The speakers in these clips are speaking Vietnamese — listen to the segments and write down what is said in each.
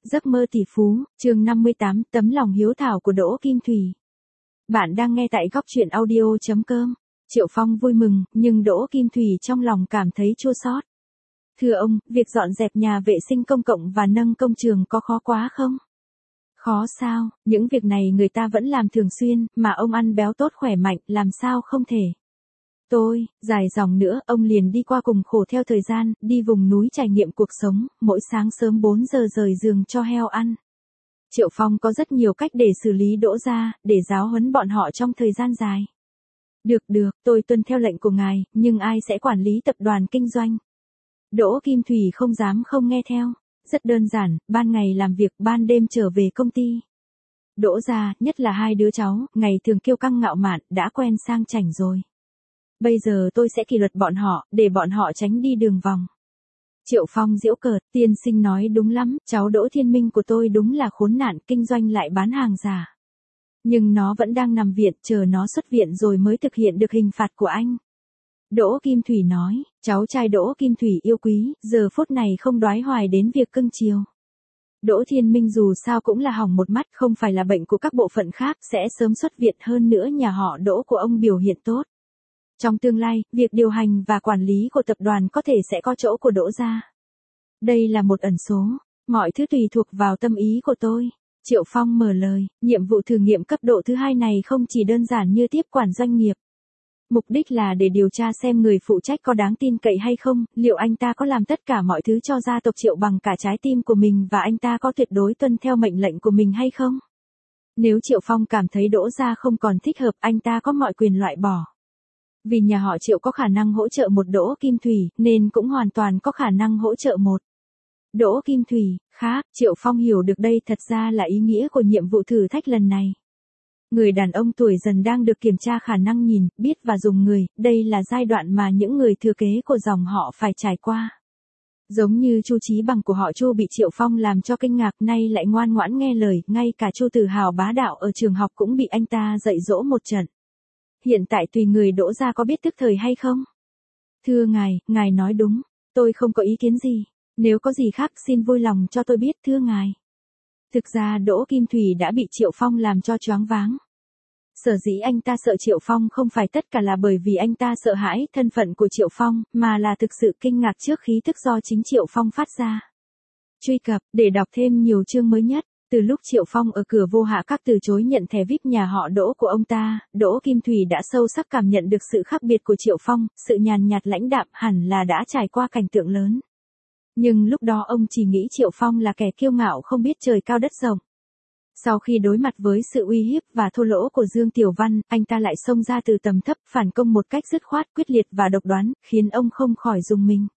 Giấc mơ tỷ phú, chương 58, tấm lòng hiếu thảo của Đỗ Kim Thủy. Bạn đang nghe tại góc truyện audio.com. Triệu Phong vui mừng, nhưng Đỗ Kim Thủy trong lòng cảm thấy chua xót. Thưa ông, việc dọn dẹp nhà vệ sinh công cộng và nâng công trường có khó quá không? Khó sao, những việc này người ta vẫn làm thường xuyên, mà ông ăn béo tốt khỏe mạnh, làm sao không thể. Dài dòng nữa, ông liền đi qua cùng khổ theo thời gian, đi vùng núi trải nghiệm cuộc sống, mỗi sáng sớm 4 giờ rời giường cho heo ăn. Triệu Phong có rất nhiều cách để xử lý Đỗ gia, để giáo huấn bọn họ trong thời gian dài. Được, tôi tuân theo lệnh của ngài, nhưng ai sẽ quản lý tập đoàn kinh doanh? Đỗ Kim Thủy không dám không nghe theo. Rất đơn giản, ban ngày làm việc, ban đêm trở về công ty. Đỗ gia, nhất là hai đứa cháu, ngày thường kiêu căng ngạo mạn, đã quen sang chảnh rồi. Bây giờ tôi sẽ kỷ luật bọn họ, để bọn họ tránh đi đường vòng. Triệu Phong giễu cợt, tiên sinh nói đúng lắm, cháu Đỗ Thiên Minh của tôi đúng là khốn nạn, kinh doanh lại bán hàng giả. Nhưng nó vẫn đang nằm viện, chờ nó xuất viện rồi mới thực hiện được hình phạt của anh. Đỗ Kim Thủy nói, cháu trai Đỗ Kim Thủy yêu quý, giờ phút này không đoái hoài đến việc cưng chiều. Đỗ Thiên Minh dù sao cũng là hỏng một mắt, không phải là bệnh của các bộ phận khác, sẽ sớm xuất viện, hơn nữa nhà họ Đỗ của ông biểu hiện tốt. Trong tương lai, việc điều hành và quản lý của tập đoàn có thể sẽ có chỗ của Đỗ gia. Đây là một ẩn số, mọi thứ tùy thuộc vào tâm ý của tôi. Triệu Phong mở lời, nhiệm vụ thử nghiệm cấp độ thứ 2 này không chỉ đơn giản như tiếp quản doanh nghiệp. Mục đích là để điều tra xem người phụ trách có đáng tin cậy hay không, liệu anh ta có làm tất cả mọi thứ cho gia tộc Triệu bằng cả trái tim của mình và anh ta có tuyệt đối tuân theo mệnh lệnh của mình hay không. Nếu Triệu Phong cảm thấy Đỗ gia không còn thích hợp, anh ta có mọi quyền loại bỏ. Vì nhà họ Triệu có khả năng hỗ trợ một Đỗ Kim Thủy, nên cũng hoàn toàn có khả năng hỗ trợ một Đỗ Kim Thủy. Khác, Triệu Phong hiểu được đây thật ra là ý nghĩa của nhiệm vụ thử thách lần này. Người đàn ông tuổi dần đang được kiểm tra khả năng nhìn, biết và dùng người, đây là giai đoạn mà những người thừa kế của dòng họ phải trải qua. Giống như Chu Chí Bằng của họ Chu bị Triệu Phong làm cho kinh ngạc, nay lại ngoan ngoãn nghe lời, ngay cả Chu Tử Hào bá đạo ở trường học cũng bị anh ta dạy dỗ một trận. Hiện tại tùy người Đỗ gia có biết tức thời hay không? Thưa ngài nói đúng, tôi không có ý kiến gì. Nếu có gì khác xin vui lòng cho tôi biết thưa ngài. Thực ra Đỗ Kim Thủy đã bị Triệu Phong làm cho choáng váng. Sở dĩ anh ta sợ Triệu Phong không phải tất cả là bởi vì anh ta sợ hãi thân phận của Triệu Phong, mà là thực sự kinh ngạc trước khí tức do chính Triệu Phong phát ra. Truy cập, để đọc thêm nhiều chương mới nhất. Từ lúc Triệu Phong ở cửa vô hạ các từ chối nhận thẻ VIP nhà họ Đỗ của ông ta, Đỗ Kim Thủy đã sâu sắc cảm nhận được sự khác biệt của Triệu Phong, sự nhàn nhạt lãnh đạm hẳn là đã trải qua cảnh tượng lớn. Nhưng lúc đó ông chỉ nghĩ Triệu Phong là kẻ kiêu ngạo không biết trời cao đất rộng. Sau khi đối mặt với sự uy hiếp và thô lỗ của Dương Tiểu Văn, anh ta lại xông ra từ tầm thấp, phản công một cách dứt khoát, quyết liệt và độc đoán, khiến ông không khỏi rùng mình.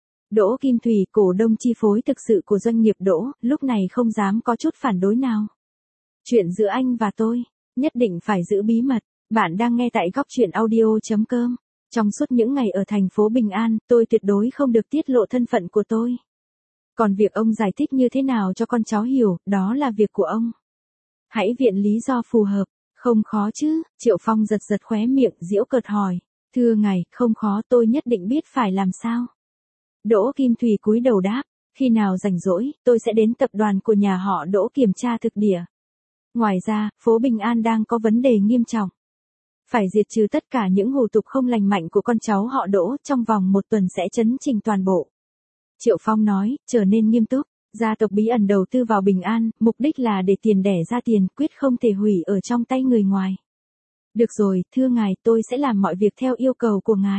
Đỗ Kim Thủy, cổ đông chi phối thực sự của doanh nghiệp Đỗ, lúc này không dám có chút phản đối nào. Chuyện giữa anh và tôi, nhất định phải giữ bí mật. Bạn đang nghe tại góc truyện audio.com. Trong suốt những ngày ở thành phố Bình An, tôi tuyệt đối không được tiết lộ thân phận của tôi. Còn việc ông giải thích như thế nào cho con cháu hiểu, đó là việc của ông. Hãy viện lý do phù hợp, không khó chứ? Triệu Phong giật khóe miệng, giễu cợt hỏi. Thưa ngài, không khó, tôi nhất định biết phải làm sao. Đỗ Kim Thủy cúi đầu đáp, khi nào rảnh rỗi, tôi sẽ đến tập đoàn của nhà họ Đỗ kiểm tra thực địa. Ngoài ra, phố Bình An đang có vấn đề nghiêm trọng. Phải diệt trừ tất cả những hủ tục không lành mạnh của con cháu họ Đỗ, trong vòng 1 tuần sẽ chấn chỉnh toàn bộ. Triệu Phong nói, trở nên nghiêm túc, gia tộc bí ẩn đầu tư vào Bình An, mục đích là để tiền đẻ ra tiền, quyết không thể hủy ở trong tay người ngoài. Được rồi, thưa ngài, tôi sẽ làm mọi việc theo yêu cầu của ngài.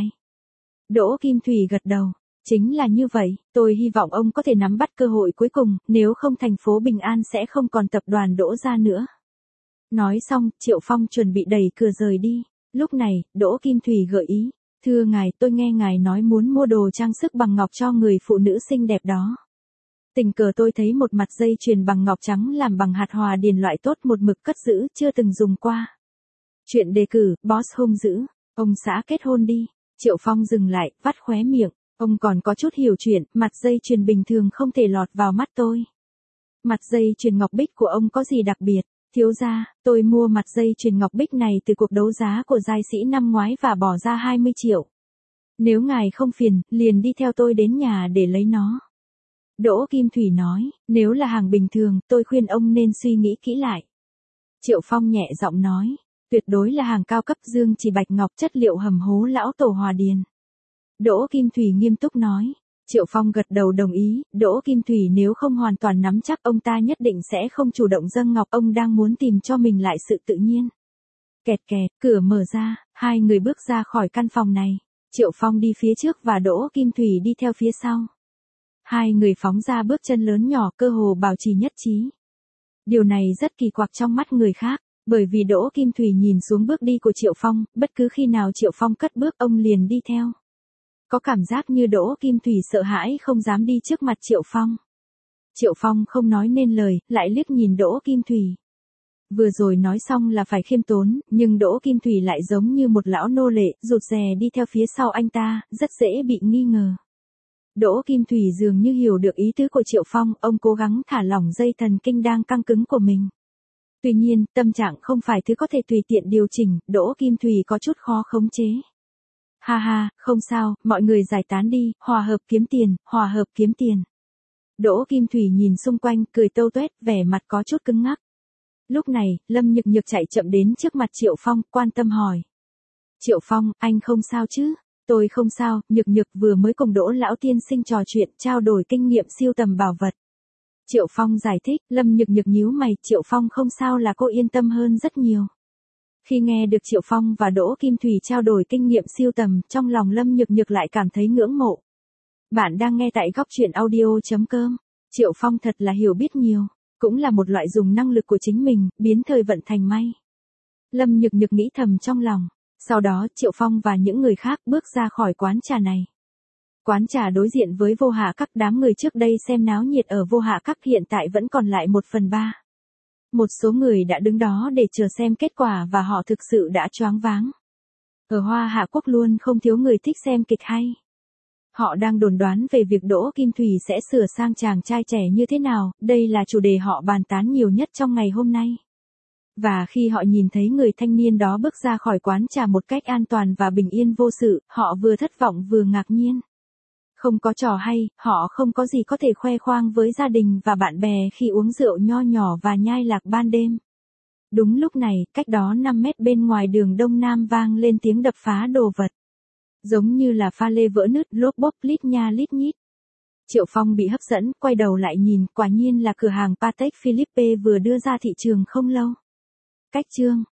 Đỗ Kim Thủy gật đầu. Chính là như vậy, tôi hy vọng ông có thể nắm bắt cơ hội cuối cùng, nếu không thành phố Bình An sẽ không còn tập đoàn Đỗ gia nữa. Nói xong, Triệu Phong chuẩn bị đẩy cửa rời đi. Lúc này, Đỗ Kim Thủy gợi ý, thưa ngài, tôi nghe ngài nói muốn mua đồ trang sức bằng ngọc cho người phụ nữ xinh đẹp đó. Tình cờ tôi thấy một mặt dây chuyền bằng ngọc trắng làm bằng hạt hòa điền loại tốt, một mực cất giữ, chưa từng dùng qua. Chuyện đề cử, boss hung dữ, ông xã kết hôn đi. Triệu Phong dừng lại, vắt khóe miệng. Ông còn có chút hiểu chuyện, mặt dây chuyền bình thường không thể lọt vào mắt tôi. Mặt dây chuyền ngọc bích của ông có gì đặc biệt? Thiếu gia, tôi mua mặt dây chuyền ngọc bích này từ cuộc đấu giá của giai sĩ năm ngoái và bỏ ra 20 triệu. Nếu ngài không phiền, liền đi theo tôi đến nhà để lấy nó. Đỗ Kim Thủy nói, nếu là hàng bình thường, tôi khuyên ông nên suy nghĩ kỹ lại. Triệu Phong nhẹ giọng nói, tuyệt đối là hàng cao cấp dương chỉ bạch ngọc chất liệu hầm hố lão tổ Hòa Điền. Đỗ Kim Thủy nghiêm túc nói. Triệu Phong gật đầu đồng ý, Đỗ Kim Thủy nếu không hoàn toàn nắm chắc ông ta nhất định sẽ không chủ động dâng ngọc, ông đang muốn tìm cho mình lại sự tự nhiên. Kẹt kẹt, cửa mở ra, hai người bước ra khỏi căn phòng này. Triệu Phong đi phía trước và Đỗ Kim Thủy đi theo phía sau. Hai người phóng ra bước chân lớn nhỏ cơ hồ bảo trì nhất trí. Điều này rất kỳ quặc trong mắt người khác, bởi vì Đỗ Kim Thủy nhìn xuống bước đi của Triệu Phong, bất cứ khi nào Triệu Phong cất bước ông liền đi theo. Có cảm giác như Đỗ Kim Thủy sợ hãi không dám đi trước mặt Triệu Phong. Triệu Phong không nói nên lời, lại liếc nhìn Đỗ Kim Thủy. Vừa rồi nói xong là phải khiêm tốn, nhưng Đỗ Kim Thủy lại giống như một lão nô lệ, rụt rè đi theo phía sau anh ta, rất dễ bị nghi ngờ. Đỗ Kim Thủy dường như hiểu được ý tứ của Triệu Phong, ông cố gắng thả lỏng dây thần kinh đang căng cứng của mình. Tuy nhiên, tâm trạng không phải thứ có thể tùy tiện điều chỉnh, Đỗ Kim Thủy có chút khó khống chế. Ha ha, không sao, mọi người giải tán đi, hòa hợp kiếm tiền, hòa hợp kiếm tiền. Đỗ Kim Thủy nhìn xung quanh, cười tâu tuét, vẻ mặt có chút cứng ngắc. Lúc này, Lâm Nhược Nhược chạy chậm đến trước mặt Triệu Phong, quan tâm hỏi. Triệu Phong, anh không sao chứ? Tôi không sao, Nhược Nhược vừa mới cùng Đỗ lão tiên sinh trò chuyện, trao đổi kinh nghiệm siêu tầm bảo vật. Triệu Phong giải thích, Lâm Nhược Nhược nhíu mày, Triệu Phong không sao là cô yên tâm hơn rất nhiều. Khi nghe được Triệu Phong và Đỗ Kim Thủy trao đổi kinh nghiệm siêu tầm, trong lòng Lâm Nhược Nhược lại cảm thấy ngưỡng mộ. Bạn đang nghe tại góc truyện audio.com. Triệu Phong thật là hiểu biết nhiều, cũng là một loại dùng năng lực của chính mình, biến thời vận thành may. Lâm Nhược Nhược nghĩ thầm trong lòng. Sau đó, Triệu Phong và những người khác bước ra khỏi quán trà này. Quán trà đối diện với Vô Hạ Các, đám người trước đây xem náo nhiệt ở Vô Hạ Các hiện tại vẫn còn lại 1/3. Một số người đã đứng đó để chờ xem kết quả và họ thực sự đã choáng váng. Ở Hoa Hạ Quốc luôn không thiếu người thích xem kịch hay. Họ đang đồn đoán về việc Đỗ Kim Thủy sẽ sửa sang chàng trai trẻ như thế nào, đây là chủ đề họ bàn tán nhiều nhất trong ngày hôm nay. Và khi họ nhìn thấy người thanh niên đó bước ra khỏi quán trà một cách an toàn và bình yên vô sự, họ vừa thất vọng vừa ngạc nhiên. Không có trò hay, họ không có gì có thể khoe khoang với gia đình và bạn bè khi uống rượu nho nhỏ và nhai lạc ban đêm. Đúng lúc này, cách đó 5 mét bên ngoài đường Đông Nam vang lên tiếng đập phá đồ vật. Giống như là pha lê vỡ nứt, lốp bốp lít nha lít nhít. Triệu Phong bị hấp dẫn, quay đầu lại nhìn, quả nhiên là cửa hàng Patek Philippe vừa đưa ra thị trường không lâu. Cách chương